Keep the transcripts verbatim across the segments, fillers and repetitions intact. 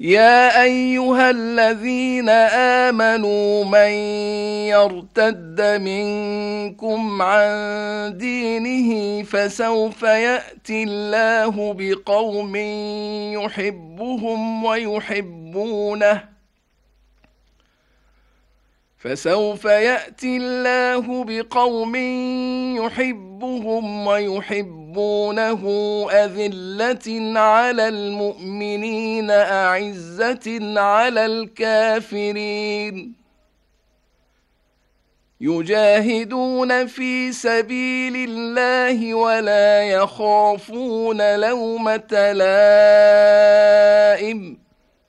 يا أيها الذين آمنوا من يرتد منكم عن دينه فسوف يأتي الله بقوم يحبهم ويحبونه فسوف يأتي الله بقوم يحبهم ويحبونه أذلة على المؤمنين أعزة على الكافرين يجاهدون في سبيل الله ولا يخافون لومة لائم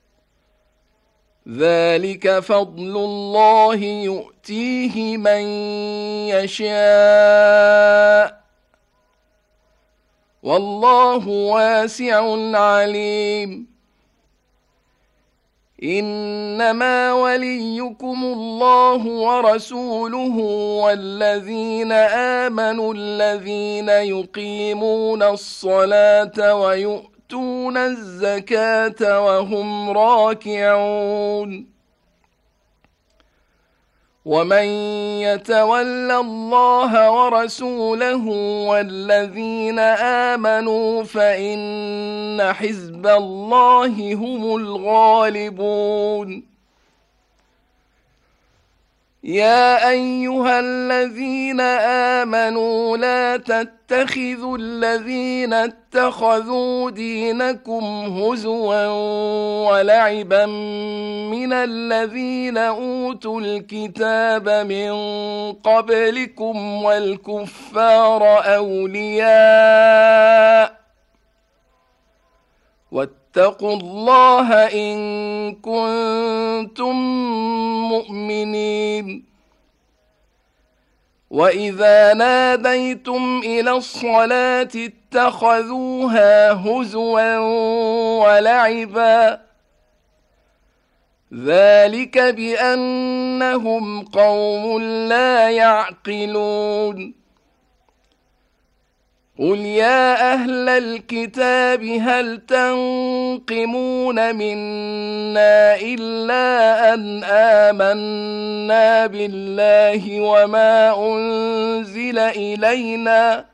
ذلك فضل الله يؤتيه من يشاء والله واسع عليم إنما وليكم الله ورسوله والذين آمنوا الذين يقيمون الصلاة ويؤمنون يؤتون الزكاة وهم راكعون ومن يتول الله ورسوله والذين آمنوا فإن حزب الله هم الغالبون يا أيها الذين آمنوا لا تتخذوا الذين اتخذوا دينكم هزوا ولعبا من الذين أوتوا الكتاب من قبلكم والكفار أولياء واتقوا الله إن كنتم مؤمنين وإذا ناديتم إلى الصلاة اتخذوها هزوا ولعبا ذلك بأنهم قوم لا يعقلون قل يا أهل الكتاب هل تنقمون منا إلا أن آمنا بالله وما أنزل إلينا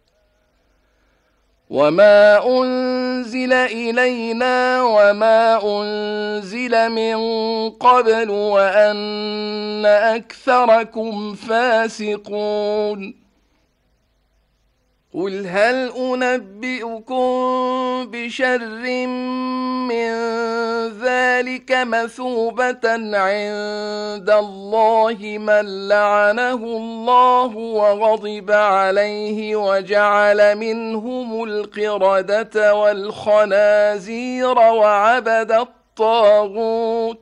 وما أنزل إلينا وما أنزل من قبل وأن أكثركم فاسقون قل هل أنبئكم بشر من ذلك مثوبة عند الله من لعنه الله وغضب عليه وجعل منهم القردة والخنازير وعبد الطاغوت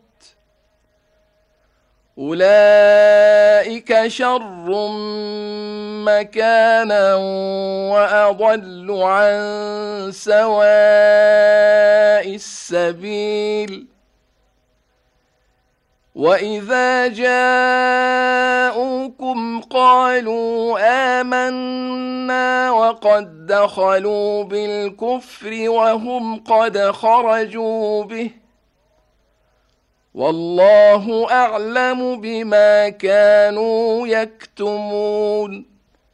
أولئك شر مكانا وأضل عن سواء السبيل وإذا جاءوكم قالوا آمنا وقد دخلوا بالكفر وهم قد خرجوا به والله أعلم بما كانوا يكتمون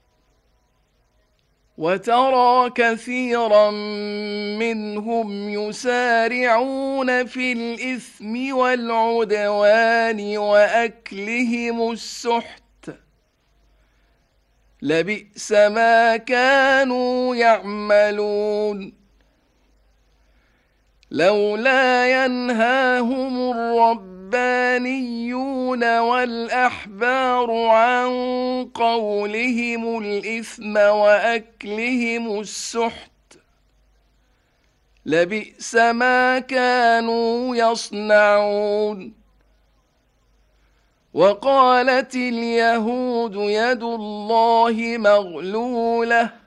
وترى كثيرا منهم يسارعون في الإثم والعدوان وأكلهم السحت لبئس ما كانوا يعملون لولا ينهاهم الربانيون والأحبار عن قولهم الإثم وأكلهم السحت لبئس ما كانوا يصنعون وقالت اليهود يد الله مغلولة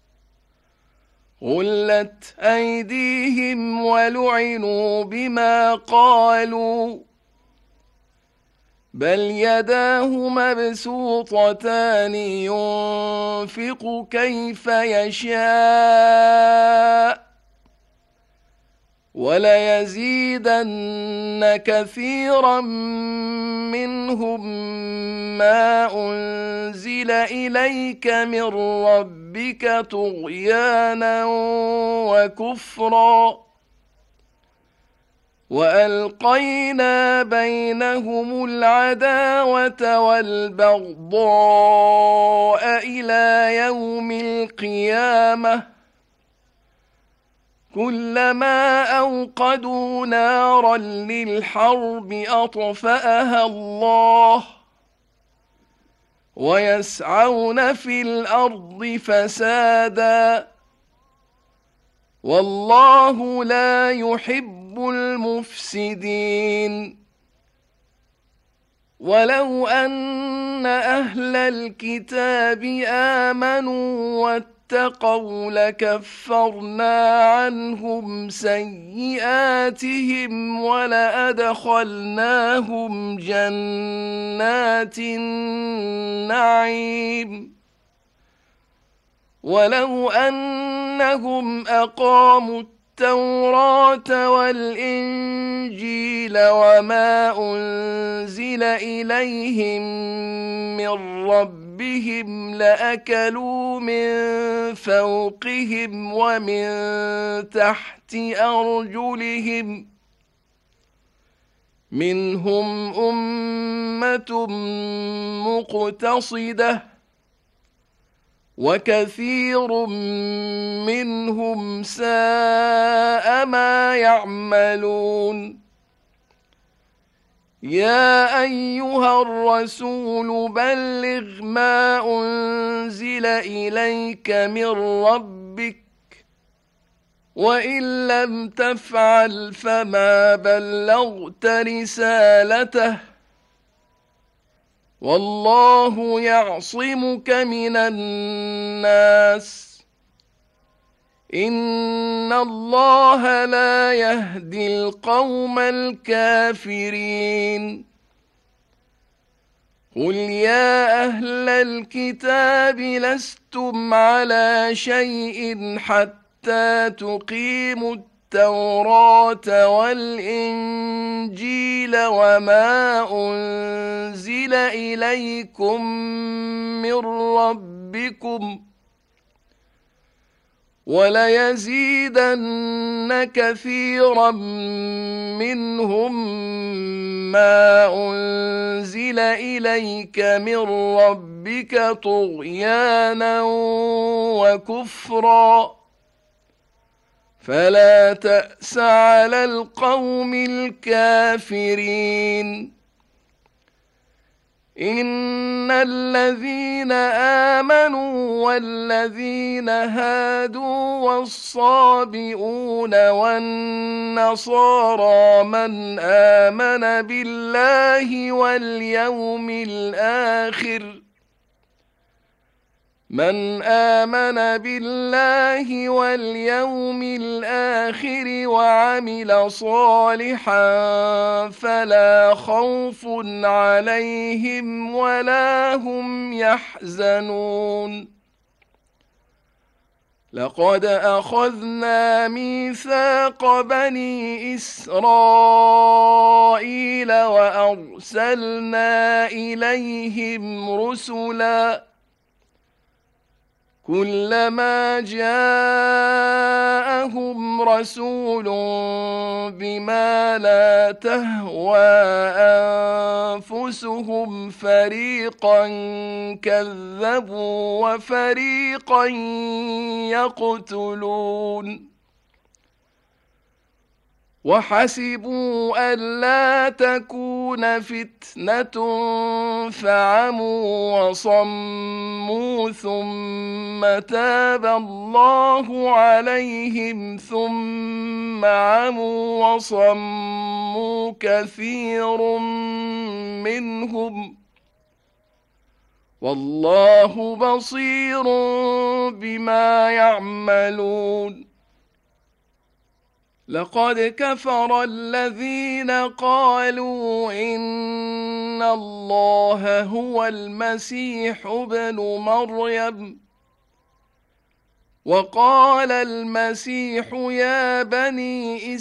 غلت أيديهم ولعنوا بما قالوا بل يداه مبسوطتان ينفق كيف يشاء وليزيدن كثيرا منهم ما أنزل إليك من ربك طغيانا وكفرا وألقينا بينهم العداوة والبغضاء إلى يوم القيامة كلما أوقدوا نارا للحرب أطفأها الله ويسعون في الأرض فسادا والله لا يحب المفسدين ولو أن أهل الكتاب آمنوا واتقوا لكفرنا عنهم سيئاتهم ولأدخلناهم جنات النعيم ولو أنهم أقاموا التوراة والإنجيل وما أنزل إليهم من ربهم لأكلوا من فوقهم ومن تحت أرجلهم منهم أمة مقتصدة وكثير منهم ساء ما يعملون يا أيها الرسول بلغ ما أنزل إليك من ربك وإن لم تفعل فما بلغت رسالته والله يعصمك من الناس إن الله لا يهدي القوم الكافرين قل يا أهل الكتاب لستم على شيء حتى تقيموا التوراة والإنجيل وما أنزل إليكم من ربكم وليزيدن كثيرا منهم ما أنزل إليك من ربك طغيانا وكفرا فلا تأس على القوم الكافرين إن الذين آمنوا والذين هادوا والصابئون والنصارى من آمن بالله واليوم الآخر من آمن بالله واليوم الآخر وعمل صالحا فلا خوف عليهم ولا هم يحزنون لقد أخذنا ميثاق بني إسرائيل وأرسلنا إليهم رسلاً كلما جاءهم رسول بما لا تهوى أنفسهم فريقا كذبوا وفريقا يقتلون وحسبوا ألا تكون فتنة فعموا وصموا ثم تاب الله عليهم ثم عموا وصموا كثير منهم والله بصير بما يعملون لقد كفر الذين قالوا إن الله هو المسيح ابن مريم وقال المسيح يا بني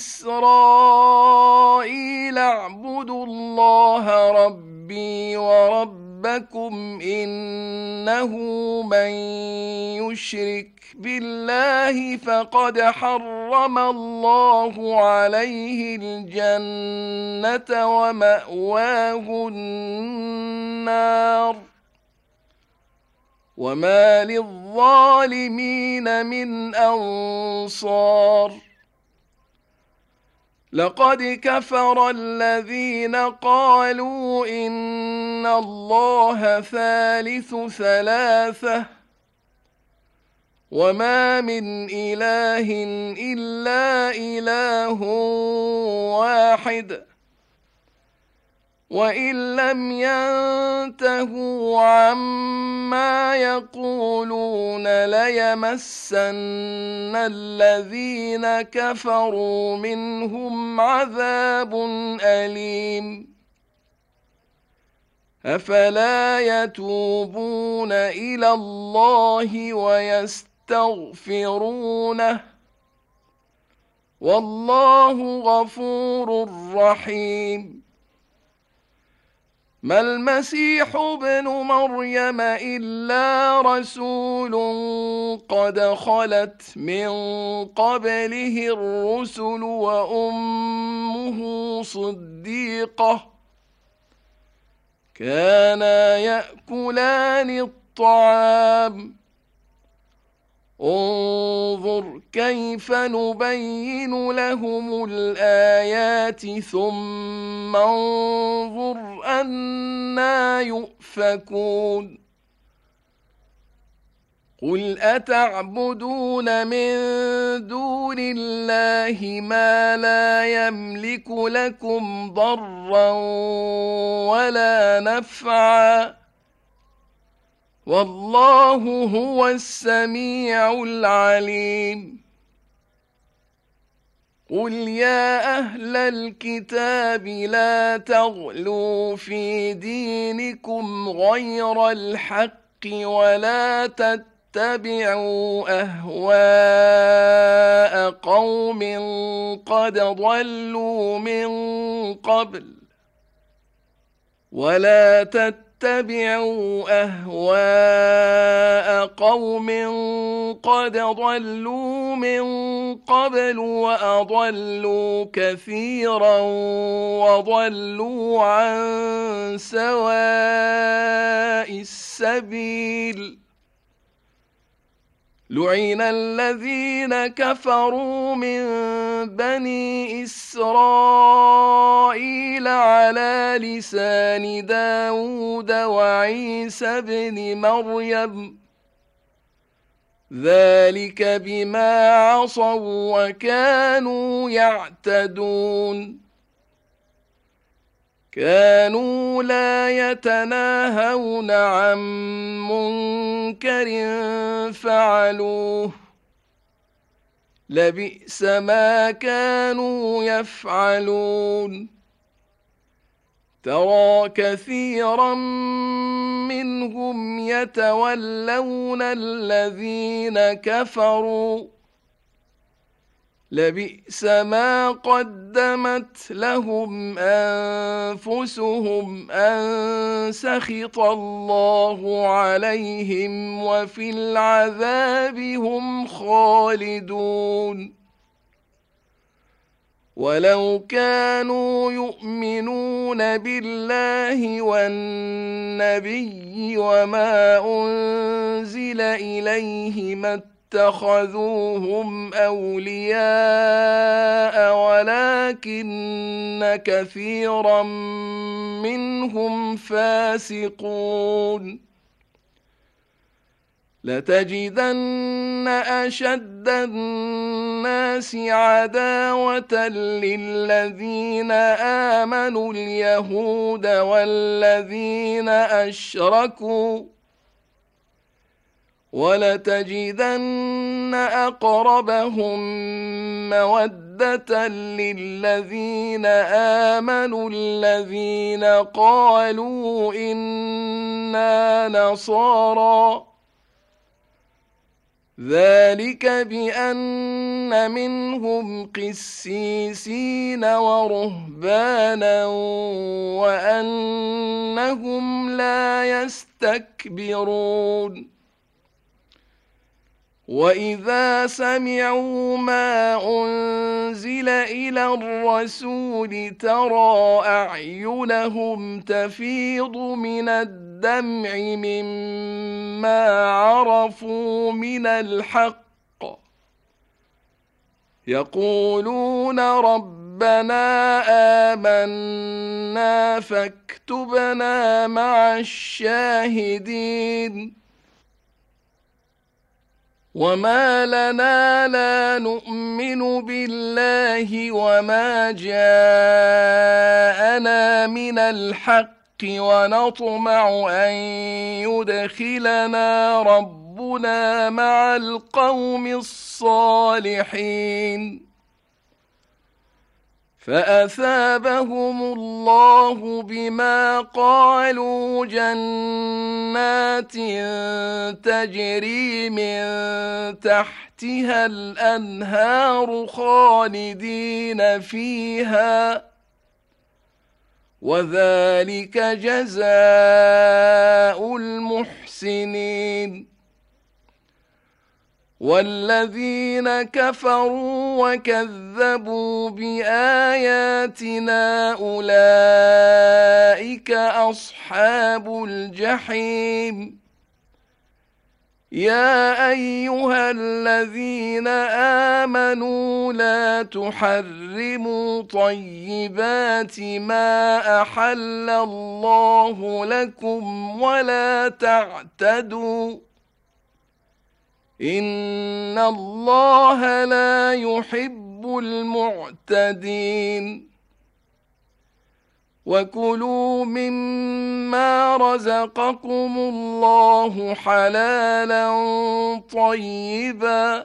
إسرائيل اعبدوا الله ربي وربكم إنه من يشرك بالله فقد حرم الله عليه الجنة ومأواه النار وما للظالمين من أنصار لقد كفر الذين قالوا إن الله ثالث ثلاثة وما من إله إلا إله واحد وإن لم ينتهوا عما يقولون ليمسن الذين كفروا منهم عذاب أليم أفلا يتوبون إلى الله ويستغفرونه والله غفور رحيم ما المسيح ابن مريم إلا رسول قد خلت من قبله الرسل وأمه صديقة كانا يأكلان الطعام انظر كيف نبين لهم الآيات ثم انظر أنى يؤفكون قل أتعبدون من دون الله ما لا يملك لكم ضرا ولا نفعا والله هو السميع العليم قل يا أهل الكتاب لا تغلوا في دينكم غير الحق ولا تتبعوا أهواء قوم قد ضلوا من قبل ولا تتبعوا اتبعوا أهواء قوم قد ضلوا من قبل وأضلوا كثيرا وضلوا عن سواء السبيل لعن الذين كفروا من بني إسرائيل على لسان داود وعيسى بن مريم ذلك بما عصوا وكانوا يعتدون كانوا لا يتناهون عن منكر فعلوه لبئس ما كانوا يفعلون ترى كثيرا منهم يتولون الذين كفروا لبئس ما قدمت لهم أنفسهم أن سخط الله عليهم وفي العذاب هم خالدون ولو كانوا يؤمنون بالله والنبي وما أنزل إليه ما اتخذوهم أولياء ولكن كثيرا منهم فاسقون لتجدن أشد الناس عداوة للذين آمنوا اليهود والذين أشركوا ولتجدن أقربهم مودة للذين آمنوا الذين قالوا إنا نصارى ذلك بأن منهم قسيسين ورهبانا وأنهم لا يستكبرون وإذا سمعوا ما أنزل إلى الرسول ترى أعينهم تفيض من الدمع مما عرفوا من الحق يقولون ربنا آمنا فاكتبنا مع الشاهدين وما لنا لا نؤمن بالله وما جاءنا من الحق ونطمع أن يدخلنا ربنا مع القوم الصالحين فأثابهم الله بما قالوا جنات تجري من تحتها الأنهار خالدين فيها وذلك جزاء المحسنين والذين كفروا وكذبوا بآياتنا أولئك أصحاب الجحيم يا أيها الذين آمنوا لا تحرموا طيبات ما أحل الله لكم ولا تعتدوا إن الله لا يحب المعتدين وكلوا مما رزقكم الله حلالا طيبا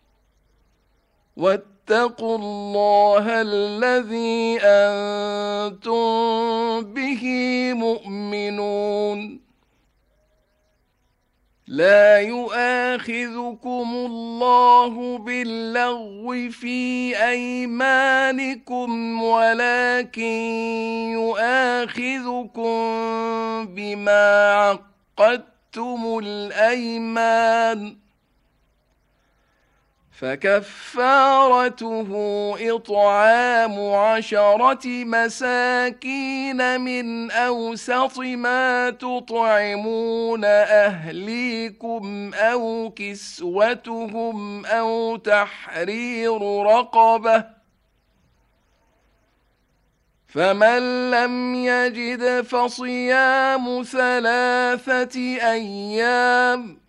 واتقوا الله الذي أنتم به مؤمنون لا يؤاخذكم الله باللغو في أيمانكم ولكن يؤاخذكم بما عقدتم الأيمان فكفارته إطعام عشرة مساكين من أوسط ما تطعمون أهليكم أو كسوتهم أو تحرير رقبة فمن لم يجد فصيام ثلاثة أيام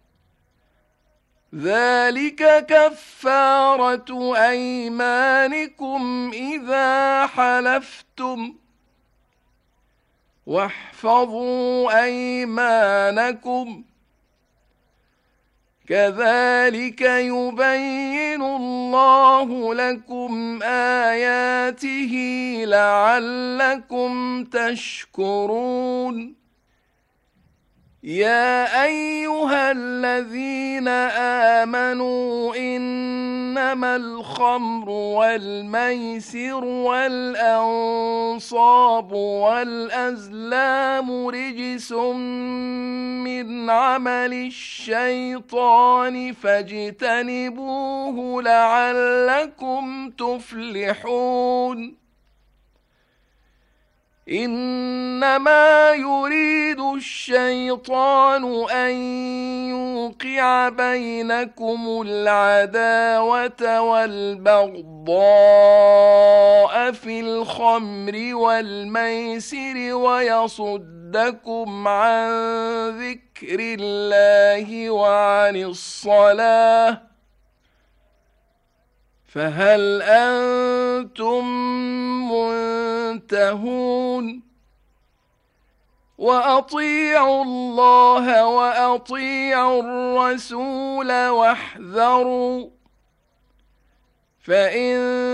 ذلك كفارة أيمانكم إذا حلفتم واحفظوا أيمانكم كذلك يبين الله لكم آياته لعلكم تشكرون يا أيها الذين آمنوا إنما الخمر والميسر والأنصاب والأزلام رجس من عمل الشيطان فاجتنبوه لعلكم تفلحون إنما يريد الشيطان أن يوقع بينكم العداوة والبغضاء في الخمر والميسر ويصدكم عن ذكر الله وعن الصلاة فهل أنتم منتهون وأطيعوا الله وأطيعوا الرسول واحذروا فإن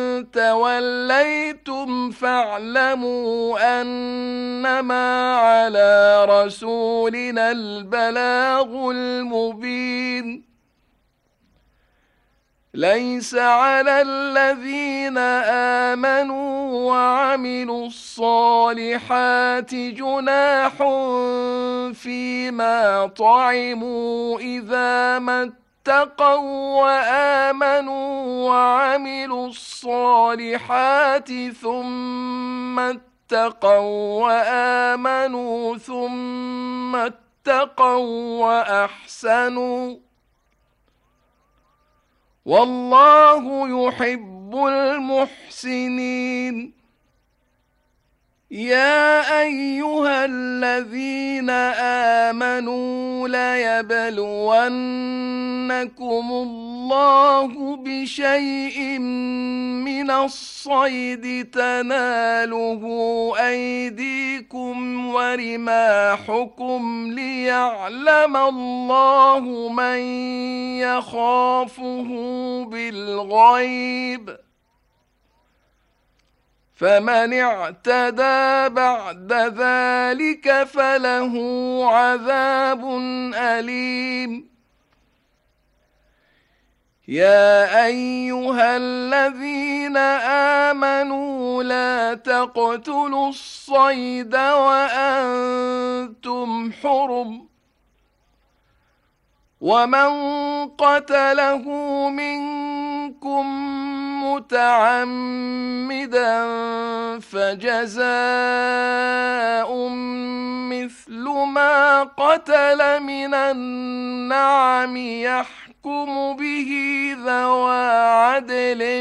توليتم فاعلموا أنما على رسولنا البلاغ المبين ليس على الذين آمنوا وعملوا الصالحات جناح فيما طعموا إذا ما اتقوا وآمنوا وعملوا الصالحات ثم اتقوا وآمنوا ثم اتقوا وأحسنوا والله يحب المحسنين. يا أيها الذين آمنوا ليبلونكم الله بشيء من الصيد تناله أيديكم ورماحكم ليعلم الله من يخافه بالغيب، فمن اعتدى بعد ذلك فله عذاب أليم. يا أيها الذين آمنوا لا تقتلوا الصيد وأنتم حرم، ومن قتله منكم متعمدا فجزاء مثل ما قتل من النعم يحكم به ذوى عدل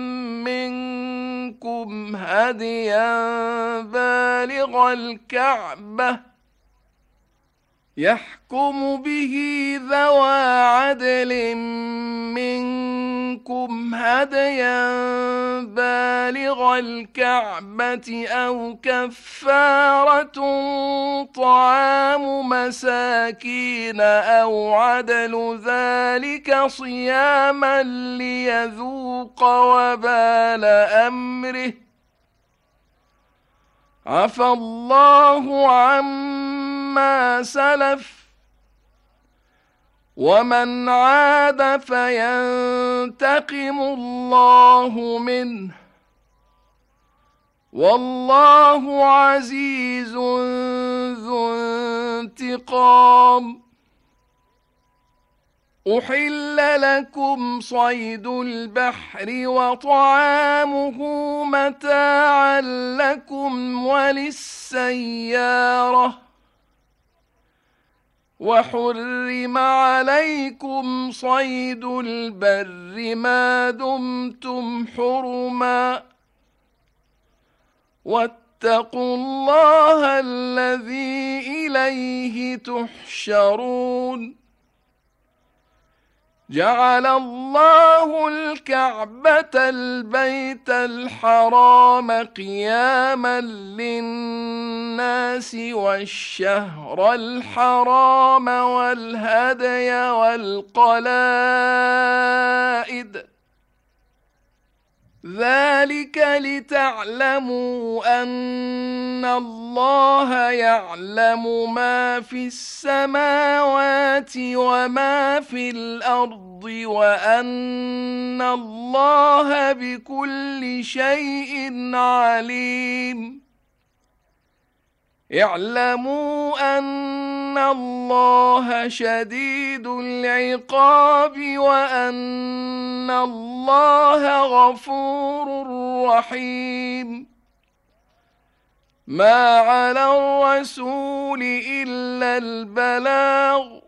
منكم هديا بالغ الكعبة يحكم به ذوى عدل منكم هديا بالغ الكعبة أو كفارة طعام مساكين أو عدل ذلك صياما ليذوق وبال أمره، عفى الله عما سلف، ومن عاد فينتقم الله منه، والله عزيز ذو انتقام. أحل لكم صيد البحر وطعامه متاعا لكم وللسيارة، وحرم عليكم صيد البر ما دمتم حرما، واتقوا الله الذي إليه تحشرون. جعل الله الكعبة البيت الحرام قياما للناس والشهر الحرام والهدي والقلائد، ذلك لتعلموا أن الله يعلم ما في السماوات وما في الأرض وأن الله بكل شيء عليم. اعلموا أن الله شديد العقاب وأن الله غفور رحيم. ما على الرسول إلا البلاغ،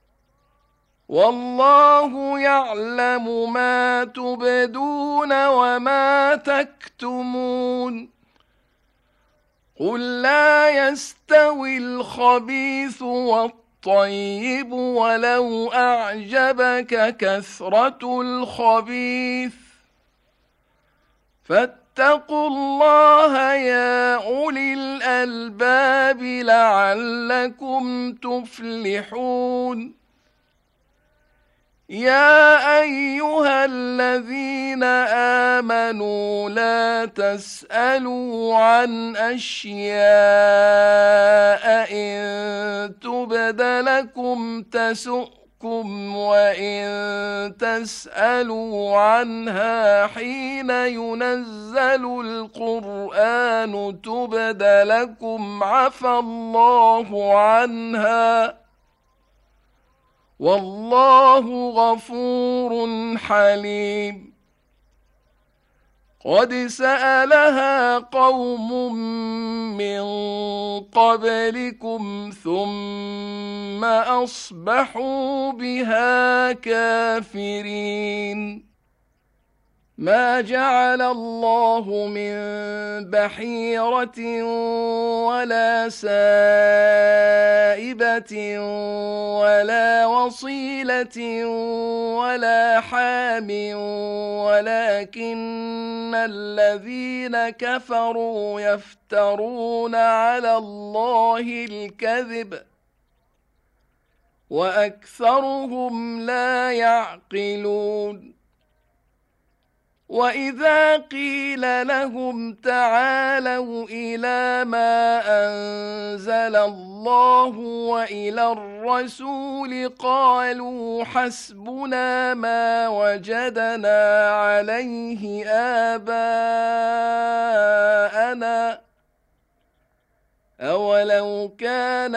والله يعلم ما تبدون وما تكتمون. قل لا يستوي الخبيث والطيب ولو أعجبك كثرة الخبيث، فاتقوا الله يا أولي الألباب لعلكم تفلحون. يا أيها الذين آمنوا لا تسألوا عن أشياء إن تبد لكم تسؤكم تحكم وإن تسألوا عنها حين ينزل القرآن تبد لكم عفى الله عنها والله غفور حليم. قد سألها قوم من قبلكم ثم أصبحوا بها كافرين. ما جعل الله من بحيرة ولا سائبة ولا وصيلة ولا حام ولكن الذين كفروا يفترون على الله الكذب وأكثرهم لا يعقلون. وإذا قيل لهم تعالوا إلى ما أنزل الله وإلى الرسول قالوا حسبنا ما وجدنا عليه آباءنا أولو كان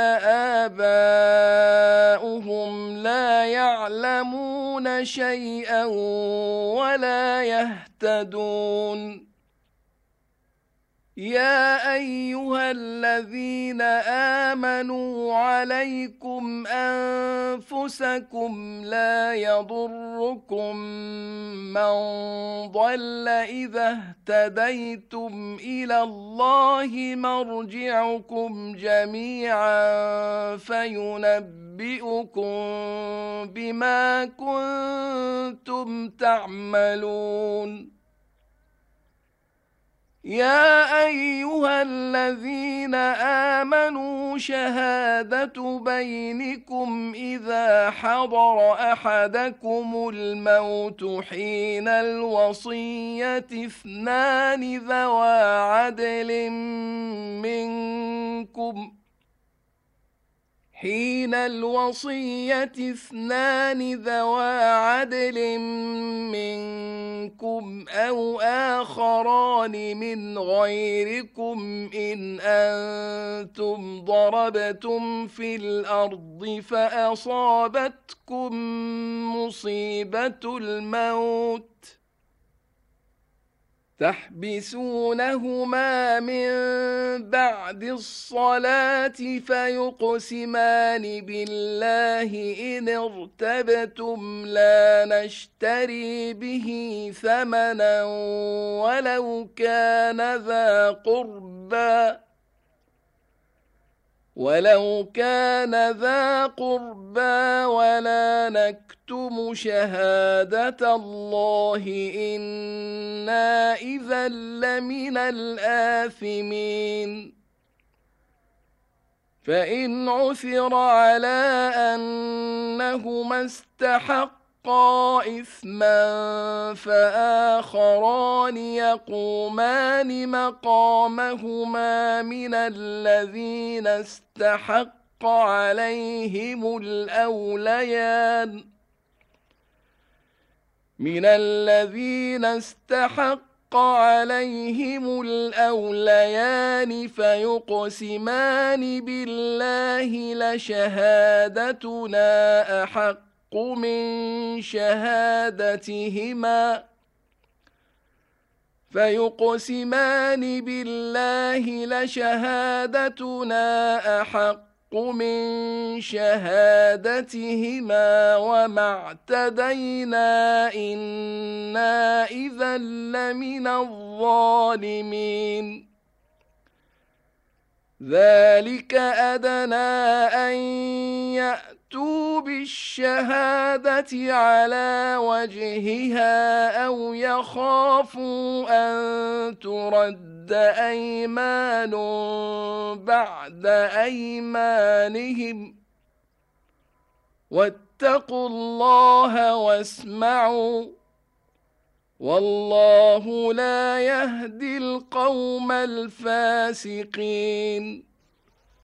آباؤهم لا يعلمون شيئا ولا يهتدون. يا أيها الذين آمنوا عليكم أنفسكم لا يضركم من ضل إذا اهتديتم إلى الله مرجعكم جميعا فينبئكم بما كنتم تعملون. يا أيها الذين آمنوا شهادة بينكم إذا حضر أحدكم الموت حين الوصية اثنان ذوى عدل منكم حين الوصية اثنان ذوى عدل منكم أو آخران من غيركم إن أنتم ضربتم في الأرض فأصابتكم مصيبة الموت تحبسونهما من بعد الصلاة فيقسمان بالله إن ارتبتم لا نشتري به ثمنا ولو كان ذا قربى ولو كان ذا قربى ولا نكتم شهادة الله إنا إذا لمن الآثمين. فإن عثر على أنهما استحقا إثما فآخران يقومان مقامهما من الذين استحق عليهم الأوليان من الذين استحق عليهم الأوليان فيقسمان بالله لشهادتنا أحق من شهادتهما فيقسمان بالله لشهادتنا أحق من شهادتهما وما اعتدينا إنا إذا لمن الظالمين. ذلك أدنى أن يأتوا بالشهادة على وجهها أو يخافوا أن ترد أيمان بعد أيمانهم واتقوا الله واسمعوا والله لا يهدي القوم الفاسقين.